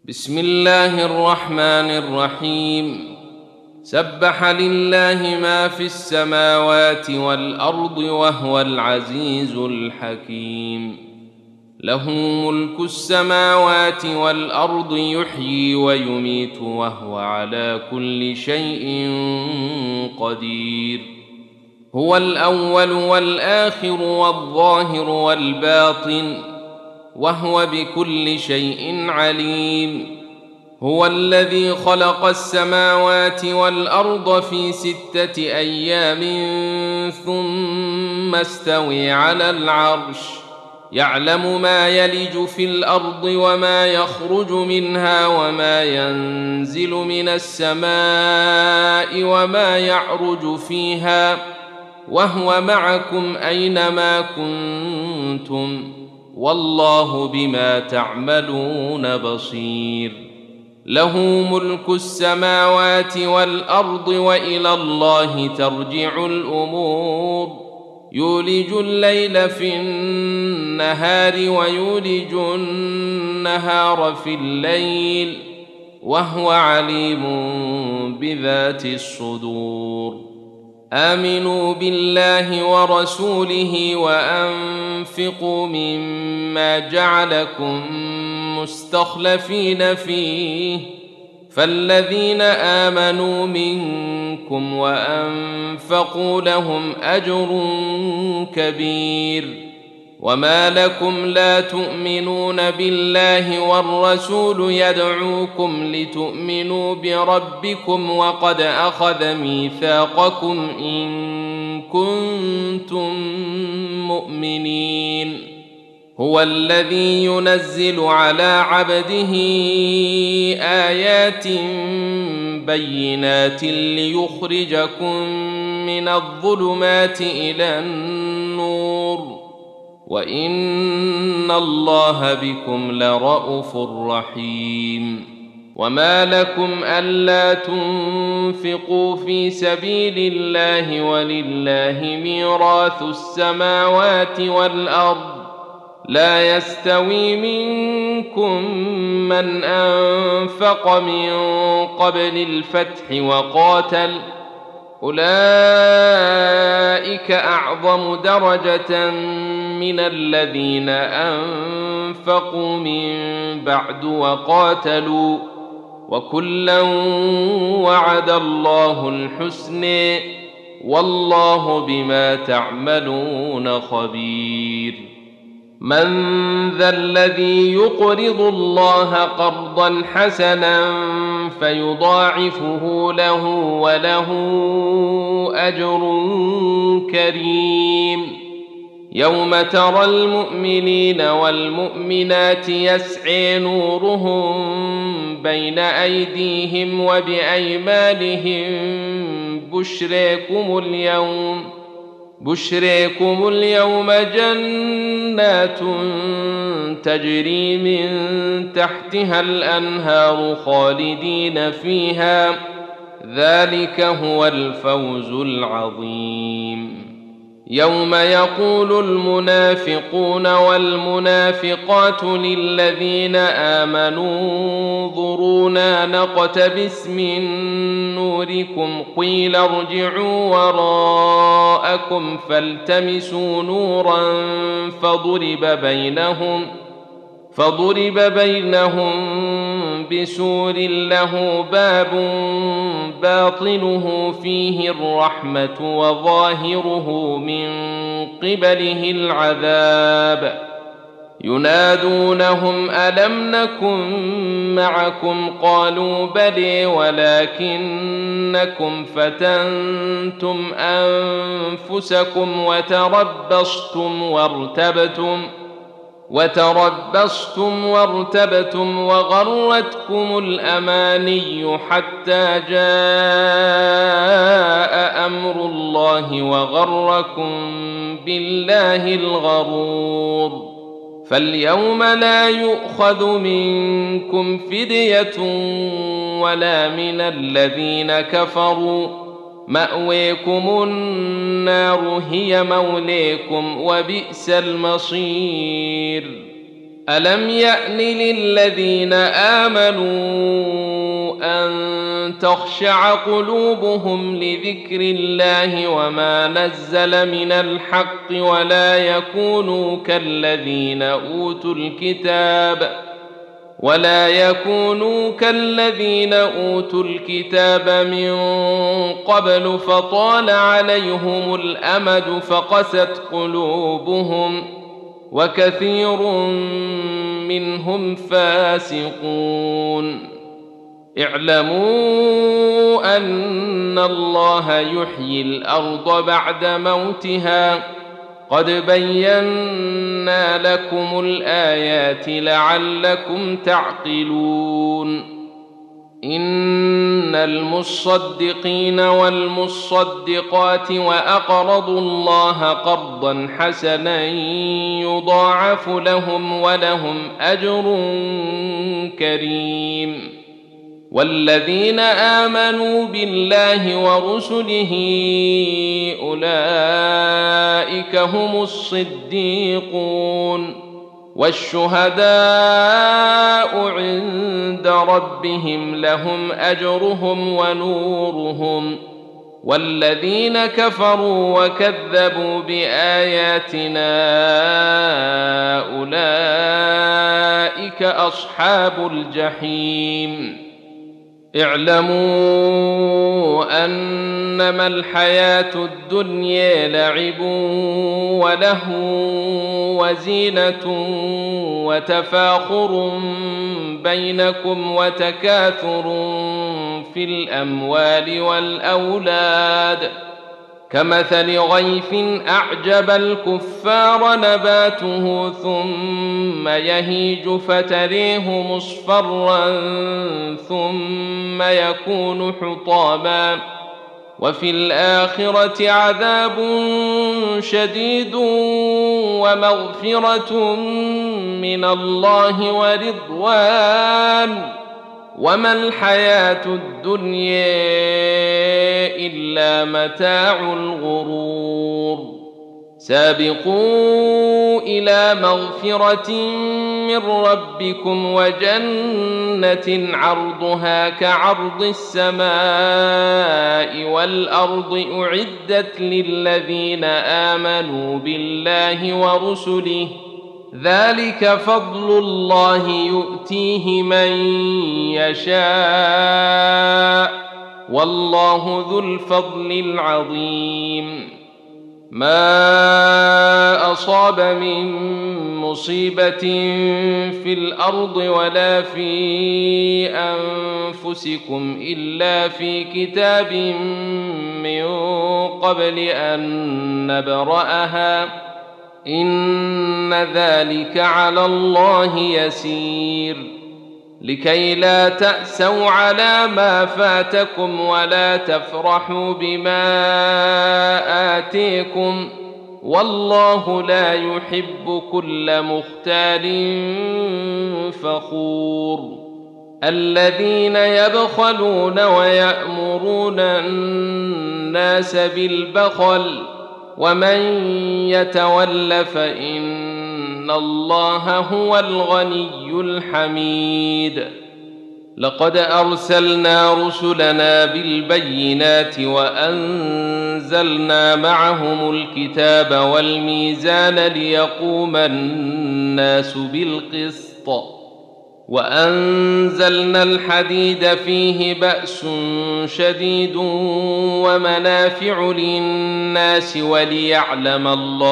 بسم الله الرحمن الرحيم. سبح لله ما في السماوات والأرض وهو العزيز الحكيم. له ملك السماوات والأرض يحيي ويميت وهو على كل شيء قدير. هو الأول والآخر والظاهر والباطن وهو بكل شيء عليم. هو الذي خلق السماوات والأرض في 6 أيام ثم استوى على العرش، يعلم ما يلج في الأرض وما يخرج منها وما ينزل من السماء وما يعرج فيها، وهو معكم أينما كنتم، والله بما تعملون بصير. له ملك السماوات والأرض وإلى الله ترجع الأمور. يولج الليل في النهار ويولج النهار في الليل وهو عليم بذات الصدور. آمنوا بالله ورسوله وأنفقوا مما جعلكم مستخلفين فيه، فالذين آمنوا منكم وأنفقوا لهم أجر كبير. وما لكم لا تؤمنون بالله والرسول يدعوكم لتؤمنوا بربكم وقد أخذ ميثاقكم إن كنتم مؤمنين. هو الذي ينزل على عبده آيات بينات ليخرجكم من الظلمات إلى النور، وإن الله بكم لرءوف رحيم. وما لكم ألا تنفقوا في سبيل الله ولله ميراث السماوات والأرض، لا يستوي منكم من أنفق من قبل الفتح وقاتل، أولئك أعظم درجة من الذين أنفقوا من بعد وقاتلوا، وكلا وعد الله الحسنى، والله بما تعملون خبير. من ذا الذي يقرض الله قرضا حسنا فيضاعفه له وله أجر كريم؟ يوم ترى المؤمنين والمؤمنات يسعى نورهم بين أيديهم وبأيمانهم بشريكم اليوم جنات تجري من تحتها الأنهار خالدين فيها، ذلك هو الفوز العظيم. يوم يقول المنافقون والمنافقات للذين آمنوا انظرونا نقتبس من نوركم قيل ارجعوا وراءكم فالتمسوا نورا فضرب بينهم بسور له باب باطنه فيه الرحمة وظاهره من قبله العذاب. ينادونهم ألم نكن معكم قالوا بلى ولكنكم فتنتم أنفسكم وتربصتم وارتبتم وغرتكم الأماني حتى جاء أمر الله وغركم بالله الغرور. فاليوم لا يؤخذ منكم فدية ولا من الذين كفروا، مأويكم النار هي موليكم وبئس المصير. ألم يأن للذين آمنوا أن تخشع قلوبهم لذكر الله وما نزل من الحق ولا يكونوا كالذين أوتوا الكتاب من قبل فطال عليهم الأمد فقست قلوبهم وكثير منهم فاسقون. اعلموا أن الله يحيي الأرض بعد موتها قد بينا لكم الآيات لعلكم تعقلون. إن المصدقين والمصدقات وأقرضوا الله قرضا حسنا يضاعف لهم ولهم أجر كريم. والذين آمنوا بالله ورسله أولئك هم الصديقون والشهداء عند ربهم لهم أجرهم ونورهم. والذين كفروا وكذبوا بآياتنا أولئك أصحاب الجحيم. اعلموا أنما الحياة الدنيا لعب ولهو وزينة وتفاخر بينكم وتكاثر في الأموال والأولاد كمثل غيث أعجب الكفار نباته ثم يهيج فتريه مصفرا ثم يكون حطاما وفي الآخرة عذاب شديد ومغفرة من الله ورضوان وما الحياة الدنيا إلا متاع الغرور. سابقوا إلى مغفرة من ربكم وجنة عرضها كعرض السماء والأرض أعدت للذين آمنوا بالله ورسله ذلك فضل الله يؤتيه من يشاء والله ذو الفضل العظيم. ما أصاب من مصيبة في الأرض ولا في أنفسكم إلا في كتاب من قبل أن نبرأها إن ذلك على الله يسير. لكي لا تأسوا على ما فاتكم ولا تفرحوا بما آتيكم والله لا يحب كل مختال فخور. الذين يبخلون ويأمرون الناس بالبخل ومن يتول فإن الله هو الغني الحميد. لقد أرسلنا رسلنا بالبينات وأنزلنا معهم الكتاب والميزان ليقوم الناس بالقسط وأنزلنا الحديد فيه بأس شديد ومنافع للناس وليعلم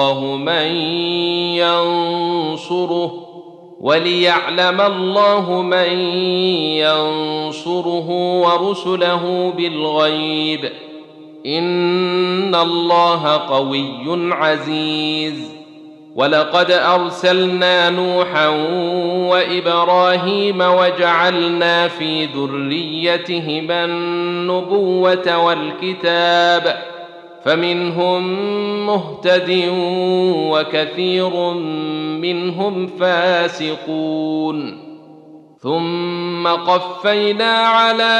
الله من ينصره ورسله بالغيب إن الله قوي عزيز. ولقد أرسلنا نوحا وإبراهيم وجعلنا في ذريتهما النبوة والكتاب فمنهم مهتد وكثير منهم فاسقون. ثم قفينا على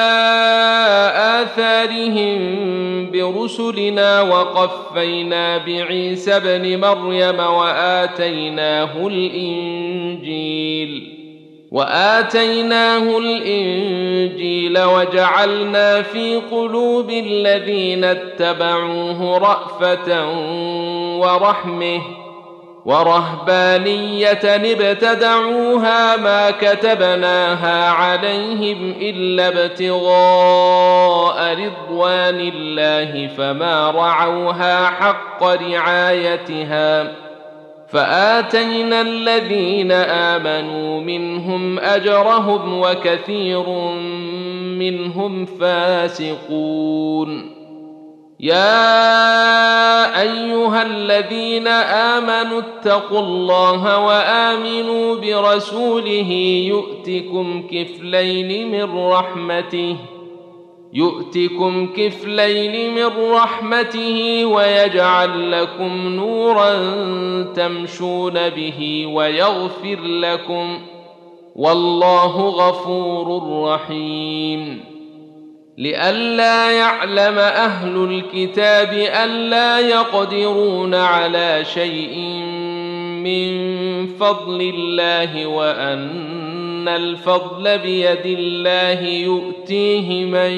آثارهم برسلنا وقفينا بعيسى ابن مريم وآتيناه الإنجيل الإنجيل وآتيناه الإنجيل وجعلنا في قلوب الذين اتبعوه رأفة ورحمة ورهبانية ابتدعوها ما كتبناها عليهم إلا ابتغاء رضوان الله فما رعوها حق رعايتها فآتينا الذين آمنوا منهم أجرهم وكثير منهم فاسقون يا أيها الذين آمنوا اتقوا الله وآمنوا برسوله يؤتكم كفلين من رحمته ويجعل لكم نورا تمشون به ويغفر لكم والله غفور رحيم لئلا يعلم أهل الكتاب ألا يقدرون على شيء من فضل الله وأن الفضل بيد الله يؤتيه من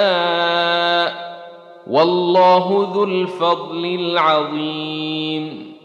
يشاء والله ذو الفضل العظيم